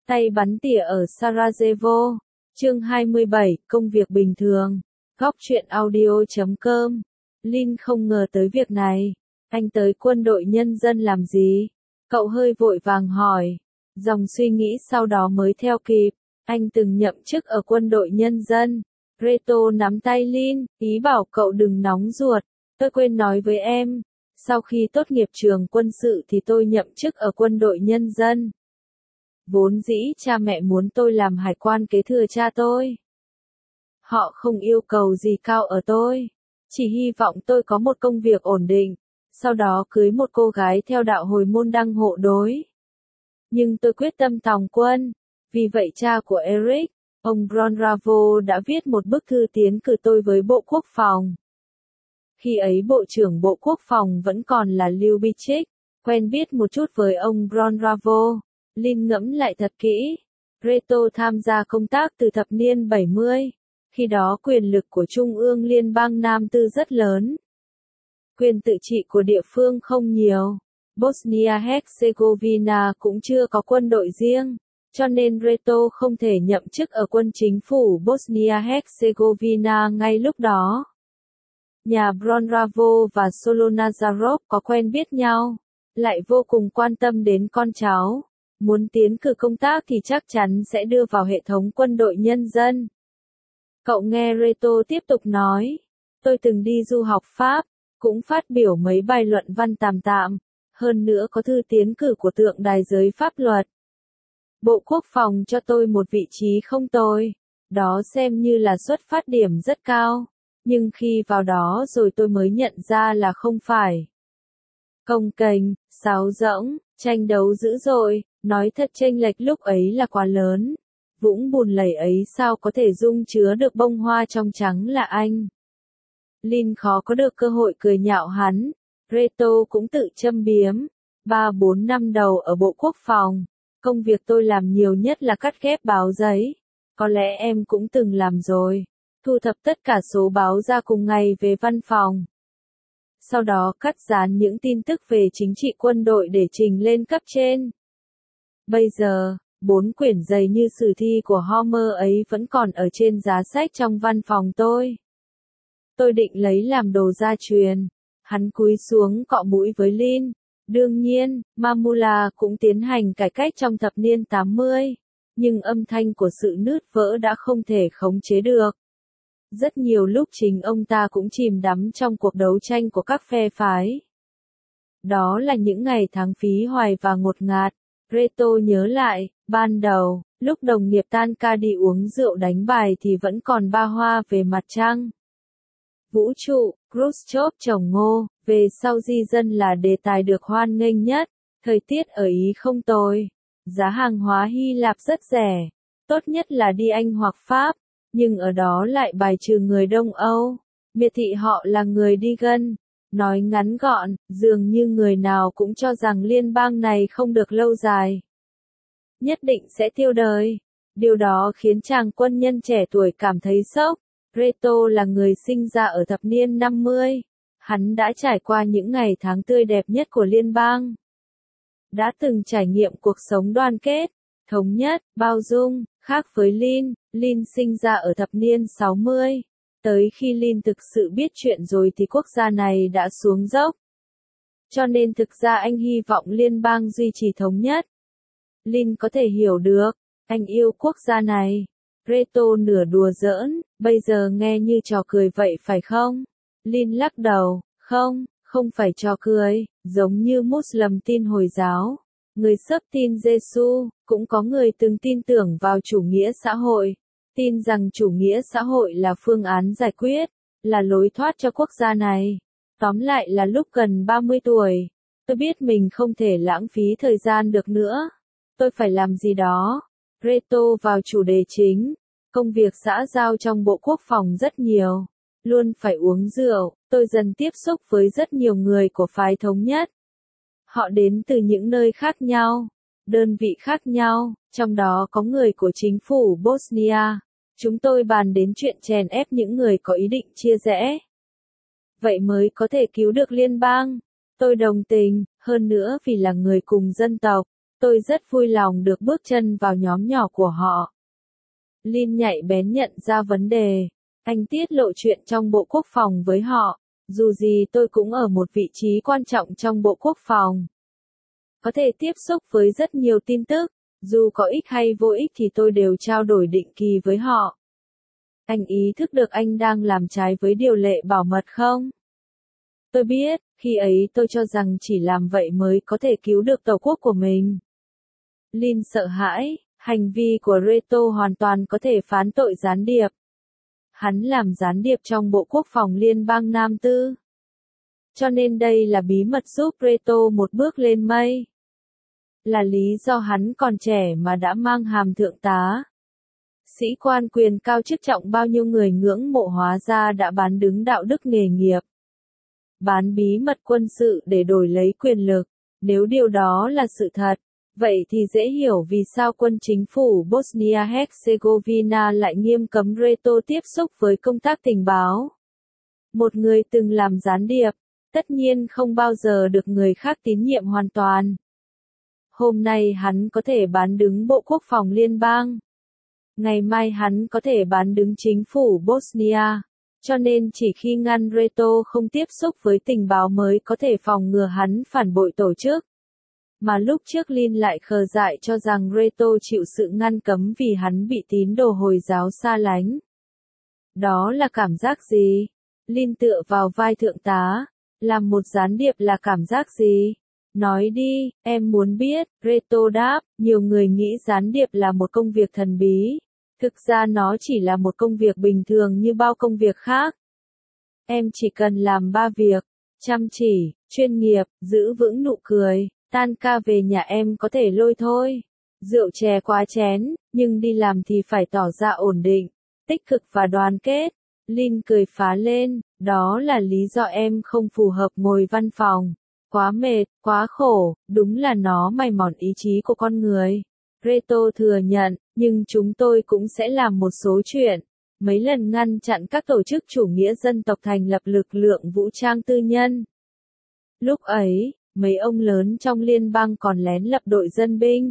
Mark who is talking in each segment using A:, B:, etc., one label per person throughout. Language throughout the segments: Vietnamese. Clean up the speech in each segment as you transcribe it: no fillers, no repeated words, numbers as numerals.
A: Tay bắn tỉa ở Sarajevo. Chương 27, công việc bình thường. Góc truyện audio.com. Lin không ngờ tới việc này. Anh tới quân đội nhân dân làm gì? Cậu hơi vội vàng hỏi. Dòng suy nghĩ sau đó mới theo kịp. Anh từng nhậm chức ở quân đội nhân dân. Reto nắm tay Lin, ý bảo cậu đừng nóng ruột. Tôi quên nói với em. Sau khi tốt nghiệp trường quân sự thì tôi nhậm chức ở quân đội nhân dân. Vốn dĩ cha mẹ muốn tôi làm hải quan kế thừa cha tôi. Họ không yêu cầu gì cao ở tôi. Chỉ hy vọng tôi có một công việc ổn định. Sau đó cưới một cô gái theo đạo hồi môn đăng hộ đối. Nhưng tôi quyết tâm tòng quân. Vì vậy cha của Eric, ông Bronravo đã viết một bức thư tiến cử tôi với Bộ Quốc phòng. Khi ấy Bộ trưởng Bộ Quốc phòng vẫn còn là Lubitschik, quen biết một chút với ông Bronravo. Lin ngẫm lại thật kỹ. Reto tham gia công tác từ thập niên 70. Khi đó quyền lực của Trung ương Liên bang Nam Tư rất lớn. Quyền tự trị của địa phương không nhiều. Bosnia-Herzegovina cũng chưa có quân đội riêng, cho nên Reto không thể nhậm chức ở quân chính phủ Bosnia-Herzegovina ngay lúc đó. Nhà Bronravo và Solonazarov có quen biết nhau, lại vô cùng quan tâm đến con cháu. Muốn tiến cử công tác thì chắc chắn sẽ đưa vào hệ thống quân đội nhân dân. Cậu nghe Reto tiếp tục nói. Tôi từng đi du học Pháp, cũng phát biểu mấy bài luận văn tạm tạm. Hơn nữa có thư tiến cử của tượng đài giới pháp luật. Bộ Quốc phòng cho tôi một vị trí không tồi. Đó xem như là xuất phát điểm rất cao. Nhưng khi vào đó rồi tôi mới nhận ra là không phải. Cồng kềnh, sáo rỗng, tranh đấu dữ dội, nói thật chênh lệch lúc ấy là quá lớn. Vũng bùn lầy ấy sao có thể dung chứa được bông hoa trong trắng là anh. Lin khó có được cơ hội cười nhạo hắn. Reto cũng tự châm biếm. 3-4 năm đầu ở Bộ Quốc phòng, công việc tôi làm nhiều nhất là cắt ghép báo giấy. Có lẽ em cũng từng làm rồi. Thu thập tất cả số báo ra cùng ngày về văn phòng. Sau đó cắt dán những tin tức về chính trị quân đội để trình lên cấp trên. Bây giờ, 4 quyển dày như sử thi của Homer ấy vẫn còn ở trên giá sách trong văn phòng tôi. Tôi định lấy làm đồ gia truyền. Hắn cúi xuống cọ mũi với Lin. Đương nhiên, Mamula cũng tiến hành cải cách trong thập niên 80. Nhưng âm thanh của sự nứt vỡ đã không thể khống chế được. Rất nhiều lúc chính ông ta cũng chìm đắm trong cuộc đấu tranh của các phe phái. Đó là những ngày tháng phí hoài và ngột ngạt. Reto nhớ lại, ban đầu, lúc đồng nghiệp tan ca đi uống rượu đánh bài thì vẫn còn ba hoa về mặt trăng. Vũ trụ, Khrushchev trồng ngô, về sau di dân là đề tài được hoan nghênh nhất. Thời tiết ở Ý không tồi. Giá hàng hóa Hy Lạp rất rẻ. Tốt nhất là đi Anh hoặc Pháp. Nhưng ở đó lại bài trừ người Đông Âu. Miệt thị họ là người đi gân. Nói ngắn gọn, dường như người nào cũng cho rằng liên bang này không được lâu dài. Nhất định sẽ tiêu đời. Điều đó khiến chàng quân nhân trẻ tuổi cảm thấy sốc. Reto là người sinh ra ở thập niên 50. Hắn đã trải qua những ngày tháng tươi đẹp nhất của liên bang. Đã từng trải nghiệm cuộc sống đoàn kết, thống nhất, bao dung, khác với Lin. Lin sinh ra ở thập niên 60. Tới khi Lin thực sự biết chuyện rồi thì quốc gia này đã xuống dốc. Cho nên thực ra anh hy vọng liên bang duy trì thống nhất. Lin có thể hiểu được, anh yêu quốc gia này. Reto nửa đùa giỡn, bây giờ nghe như trò cười vậy phải không? Lin lắc đầu, không phải trò cười, giống như Muslim tin Hồi giáo. Người sấp tin Giêsu, cũng có người từng tin tưởng vào chủ nghĩa xã hội. Tin rằng chủ nghĩa xã hội là phương án giải quyết, là lối thoát cho quốc gia này. Tóm lại là lúc gần 30 tuổi, tôi biết mình không thể lãng phí thời gian được nữa. Tôi phải làm gì đó. Reto vào chủ đề chính. Công việc xã giao trong Bộ Quốc phòng rất nhiều. Luôn phải uống rượu. Tôi dần tiếp xúc với rất nhiều người của phái thống nhất. Họ đến từ những nơi khác nhau, đơn vị khác nhau, trong đó có người của chính phủ Bosnia. Chúng tôi bàn đến chuyện chèn ép những người có ý định chia rẽ. Vậy mới có thể cứu được liên bang. Tôi đồng tình, hơn nữa vì là người cùng dân tộc. Tôi rất vui lòng được bước chân vào nhóm nhỏ của họ. Lin nhạy bén nhận ra vấn đề. Anh tiết lộ chuyện trong Bộ Quốc phòng với họ. Dù gì tôi cũng ở một vị trí quan trọng trong Bộ Quốc phòng. Có thể tiếp xúc với rất nhiều tin tức. Dù có ích hay vô ích thì tôi đều trao đổi định kỳ với họ. Anh ý thức được anh đang làm trái với điều lệ bảo mật không? Tôi biết, khi ấy tôi cho rằng chỉ làm vậy mới có thể cứu được tổ quốc của mình. Lin sợ hãi, hành vi của Reto hoàn toàn có thể phán tội gián điệp. Hắn làm gián điệp trong Bộ Quốc phòng Liên bang Nam Tư. Cho nên đây là bí mật giúp Reto một bước lên mây. Là lý do hắn còn trẻ mà đã mang hàm thượng tá. Sĩ quan quyền cao chức trọng bao nhiêu người ngưỡng mộ hóa ra đã bán đứng đạo đức nghề nghiệp. Bán bí mật quân sự để đổi lấy quyền lực. Nếu điều đó là sự thật, vậy thì dễ hiểu vì sao quân chính phủ Bosnia-Herzegovina lại nghiêm cấm Reto tiếp xúc với công tác tình báo. Một người từng làm gián điệp, tất nhiên không bao giờ được người khác tín nhiệm hoàn toàn. Hôm nay hắn có thể bán đứng Bộ Quốc phòng Liên bang. Ngày mai hắn có thể bán đứng chính phủ Bosnia. Cho nên chỉ khi ngăn Reto không tiếp xúc với tình báo mới có thể phòng ngừa hắn phản bội tổ chức. Mà lúc trước Lin lại khờ dại cho rằng Reto chịu sự ngăn cấm vì hắn bị tín đồ Hồi giáo xa lánh. Đó là cảm giác gì? Lin tựa vào vai thượng tá. Làm một gián điệp là cảm giác gì? Nói đi, em muốn biết, Reto đáp, nhiều người nghĩ gián điệp là một công việc thần bí. Thực ra nó chỉ là một công việc bình thường như bao công việc khác. Em chỉ cần làm 3 việc, chăm chỉ, chuyên nghiệp, giữ vững nụ cười, tan ca về nhà em có thể lôi thôi. Rượu chè quá chén, nhưng đi làm thì phải tỏ ra ổn định, tích cực và đoàn kết. Lin cười phá lên, đó là lý do em không phù hợp ngồi văn phòng. Quá mệt, quá khổ, đúng là nó mài mòn ý chí của con người. Reto thừa nhận, nhưng chúng tôi cũng sẽ làm một số chuyện. Mấy lần ngăn chặn các tổ chức chủ nghĩa dân tộc thành lập lực lượng vũ trang tư nhân. Lúc ấy, mấy ông lớn trong liên bang còn lén lập đội dân binh,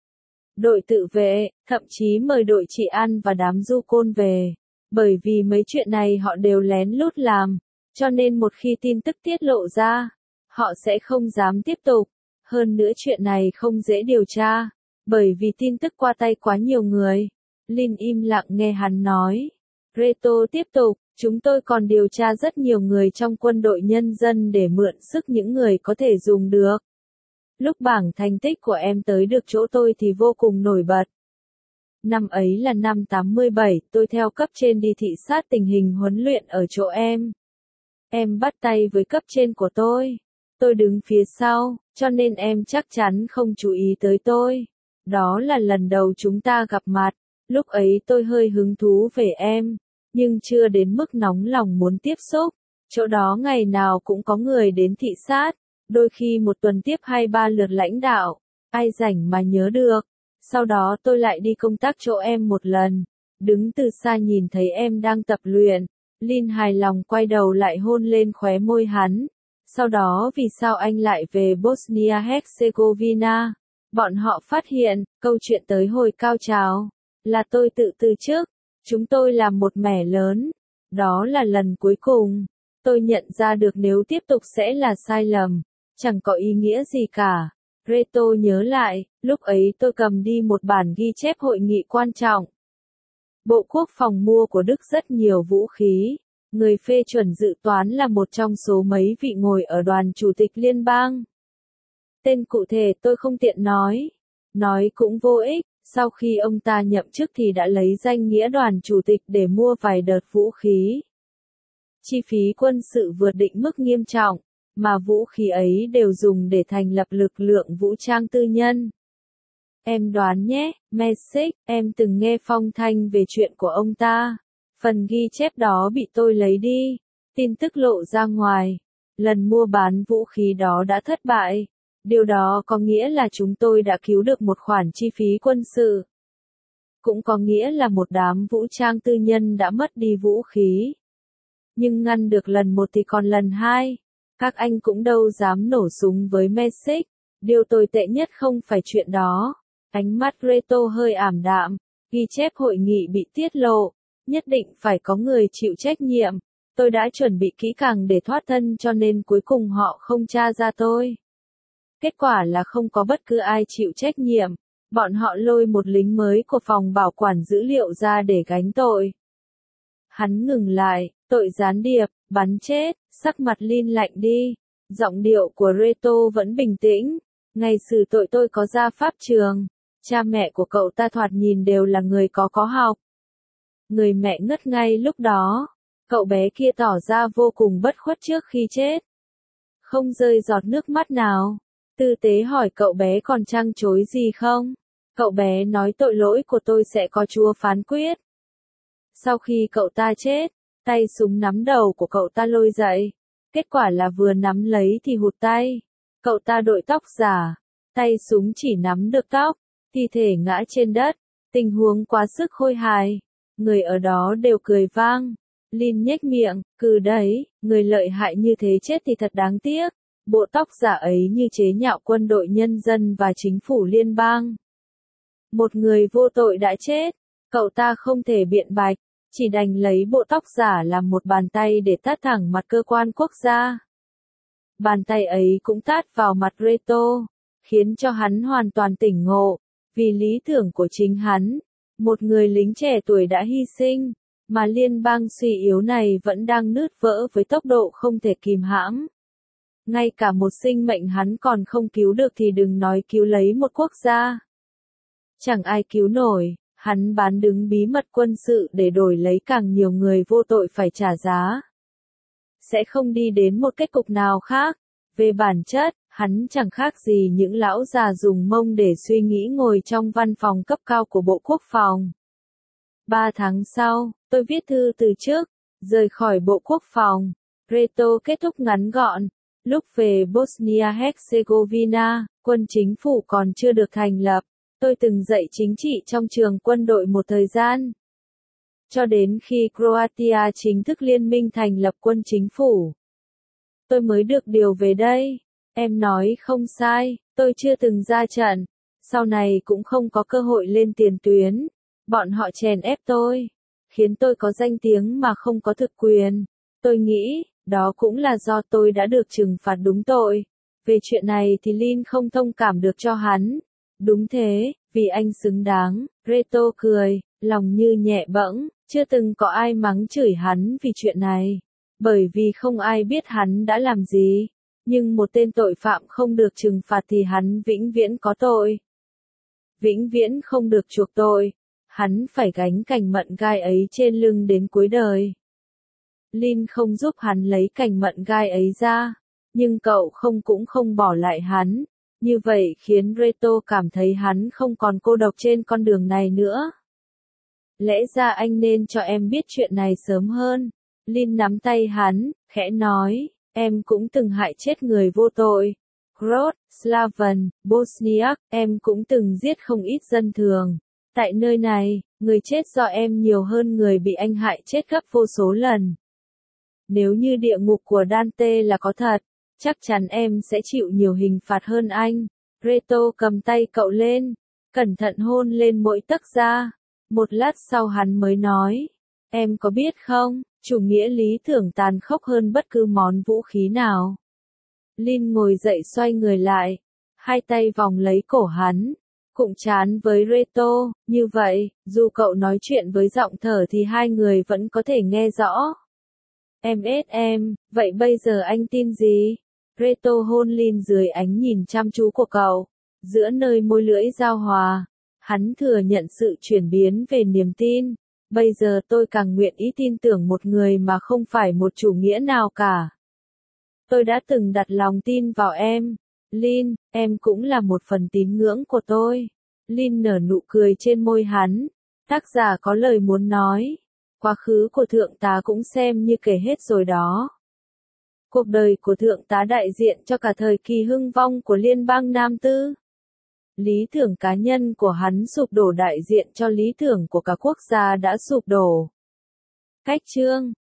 A: đội tự vệ, thậm chí mời đội trị an và đám du côn về. Bởi vì mấy chuyện này họ đều lén lút làm, cho nên một khi tin tức tiết lộ ra, họ sẽ không dám tiếp tục. Hơn nữa chuyện này không dễ điều tra, bởi vì tin tức qua tay quá nhiều người. Lin im lặng nghe hắn nói. Reto tiếp tục, chúng tôi còn điều tra rất nhiều người trong quân đội nhân dân để mượn sức những người có thể dùng được. Lúc bảng thành tích của em tới được chỗ tôi thì vô cùng nổi bật. Năm ấy là năm 87, tôi theo cấp trên đi thị sát tình hình huấn luyện ở chỗ em. Em bắt tay với cấp trên của tôi. Tôi đứng phía sau, cho nên em chắc chắn không chú ý tới tôi. Đó là lần đầu chúng ta gặp mặt. Lúc ấy tôi hơi hứng thú về em, nhưng chưa đến mức nóng lòng muốn tiếp xúc. Chỗ đó ngày nào cũng có người đến thị sát, đôi khi một tuần tiếp 2-3 lượt lãnh đạo. Ai rảnh mà nhớ được. Sau đó tôi lại đi công tác chỗ em một lần. Đứng từ xa nhìn thấy em đang tập luyện. Lin hài lòng quay đầu lại hôn lên khóe môi hắn. Sau đó vì sao anh lại về Bosnia-Herzegovina? Bọn họ phát hiện, câu chuyện tới hồi cao trào, là tôi tự từ chức. Chúng tôi làm một mẻ lớn. Đó là lần cuối cùng. Tôi nhận ra được nếu tiếp tục sẽ là sai lầm. Chẳng có ý nghĩa gì cả. Reto nhớ lại, lúc ấy tôi cầm đi một bản ghi chép hội nghị quan trọng. Bộ Quốc phòng mua của Đức rất nhiều vũ khí. Người phê chuẩn dự toán là một trong số mấy vị ngồi ở đoàn chủ tịch liên bang. Tên cụ thể tôi không tiện nói. Nói cũng vô ích, sau khi ông ta nhậm chức thì đã lấy danh nghĩa đoàn chủ tịch để mua vài đợt vũ khí. Chi phí quân sự vượt định mức nghiêm trọng, mà vũ khí ấy đều dùng để thành lập lực lượng vũ trang tư nhân. Em đoán nhé, Messick, em từng nghe phong thanh về chuyện của ông ta. Phần ghi chép đó bị tôi lấy đi. Tin tức lộ ra ngoài. Lần mua bán vũ khí đó đã thất bại. Điều đó có nghĩa là chúng tôi đã cứu được một khoản chi phí quân sự. Cũng có nghĩa là một đám vũ trang tư nhân đã mất đi vũ khí. Nhưng ngăn được lần một thì còn lần hai. Các anh cũng đâu dám nổ súng với Messick. Điều tồi tệ nhất không phải chuyện đó. Ánh mắt Reto hơi ảm đạm. Ghi chép hội nghị bị tiết lộ. Nhất định phải có người chịu trách nhiệm. Tôi đã chuẩn bị kỹ càng để thoát thân cho nên cuối cùng họ không tra ra tôi. Kết quả là không có bất cứ ai chịu trách nhiệm. Bọn họ lôi một lính mới của phòng bảo quản dữ liệu ra để gánh tội. Hắn ngừng lại, tội gián điệp, bắn chết, sắc mặt Lin lạnh đi. Giọng điệu của Reto vẫn bình tĩnh. Ngày xử tội tôi có ra pháp trường. Cha mẹ của cậu ta thoạt nhìn đều là người có học. Người mẹ ngất ngay lúc đó. Cậu bé kia tỏ ra vô cùng bất khuất trước khi chết. Không rơi giọt nước mắt nào. Tư tế hỏi cậu bé còn trăng chối gì không? Cậu bé nói tội lỗi của tôi sẽ có Chúa phán quyết. Sau khi cậu ta chết, tay súng nắm đầu của cậu ta lôi dậy. Kết quả là vừa nắm lấy thì hụt tay. Cậu ta đội tóc giả. Tay súng chỉ nắm được tóc. Thi thể ngã trên đất. Tình huống quá sức khôi hài. Người ở đó đều cười vang. Lin nhếch miệng, đấy, người lợi hại như thế chết thì thật đáng tiếc. Bộ tóc giả ấy như chế nhạo quân đội nhân dân và chính phủ liên bang. Một người vô tội đã chết, cậu ta không thể biện bạch, chỉ đành lấy bộ tóc giả làm một bàn tay để tát thẳng mặt cơ quan quốc gia. Bàn tay ấy cũng tát vào mặt Reto, khiến cho hắn hoàn toàn tỉnh ngộ, vì lý tưởng của chính hắn. Một người lính trẻ tuổi đã hy sinh, mà liên bang suy yếu này vẫn đang nứt vỡ với tốc độ không thể kìm hãm. Ngay cả một sinh mệnh hắn còn không cứu được thì đừng nói cứu lấy một quốc gia. Chẳng ai cứu nổi, hắn bán đứng bí mật quân sự để đổi lấy càng nhiều người vô tội phải trả giá. Sẽ không đi đến một kết cục nào khác. Về bản chất, hắn chẳng khác gì những lão già dùng mông để suy nghĩ ngồi trong văn phòng cấp cao của Bộ Quốc phòng. 3 tháng sau, tôi viết thư từ chức, rời khỏi Bộ Quốc phòng. Reto kết thúc ngắn gọn. Lúc về Bosnia-Herzegovina, quân chính phủ còn chưa được thành lập. Tôi từng dạy chính trị trong trường quân đội một thời gian. Cho đến khi Croatia chính thức liên minh thành lập quân chính phủ, tôi mới được điều về đây. Em nói không sai, tôi chưa từng ra trận. Sau này cũng không có cơ hội lên tiền tuyến. Bọn họ chèn ép tôi, khiến tôi có danh tiếng mà không có thực quyền. Tôi nghĩ, đó cũng là do tôi đã được trừng phạt đúng tội. Về chuyện này thì Lin không thông cảm được cho hắn. Đúng thế, vì anh xứng đáng. Reto cười, lòng như nhẹ bẫng, chưa từng có ai mắng chửi hắn vì chuyện này. Bởi vì không ai biết hắn đã làm gì. Nhưng một tên tội phạm không được trừng phạt thì hắn vĩnh viễn có tội. Vĩnh viễn không được chuộc tội. Hắn phải gánh cành mận gai ấy trên lưng đến cuối đời. Lin không giúp hắn lấy cành mận gai ấy ra. Nhưng cậu cũng không bỏ lại hắn. Như vậy khiến Reto cảm thấy hắn không còn cô độc trên con đường này nữa. Lẽ ra anh nên cho em biết chuyện này sớm hơn. Lin nắm tay hắn, khẽ nói, em cũng từng hại chết người vô tội. Krot, Slaven, Bosniak, em cũng từng giết không ít dân thường. Tại nơi này, người chết do em nhiều hơn người bị anh hại chết gấp vô số lần. Nếu như địa ngục của Dante là có thật, chắc chắn em sẽ chịu nhiều hình phạt hơn anh. Reto cầm tay cậu lên, cẩn thận hôn lên mỗi tấc da. Một lát sau hắn mới nói, em có biết không, chủ nghĩa lý tưởng tàn khốc hơn bất cứ món vũ khí nào. Lin ngồi dậy xoay người lại, hai tay vòng lấy cổ hắn, cụng trán với Reto, như vậy, dù cậu nói chuyện với giọng thở thì hai người vẫn có thể nghe rõ. Em, vậy bây giờ anh tin gì? Reto hôn Lin dưới ánh nhìn chăm chú của cậu, giữa nơi môi lưỡi giao hòa. Hắn thừa nhận sự chuyển biến về niềm tin. Bây giờ tôi càng nguyện ý tin tưởng một người mà không phải một chủ nghĩa nào cả. Tôi đã từng đặt lòng tin vào em. Lin, em cũng là một phần tín ngưỡng của tôi. Lin nở nụ cười trên môi hắn. Tác giả có lời muốn nói. Quá khứ của thượng tá cũng xem như kể hết rồi đó. Cuộc đời của thượng tá đại diện cho cả thời kỳ hưng vong của liên bang Nam Tư. Lý tưởng cá nhân của hắn sụp đổ đại diện cho lý tưởng của cả quốc gia đã sụp đổ. Cách chương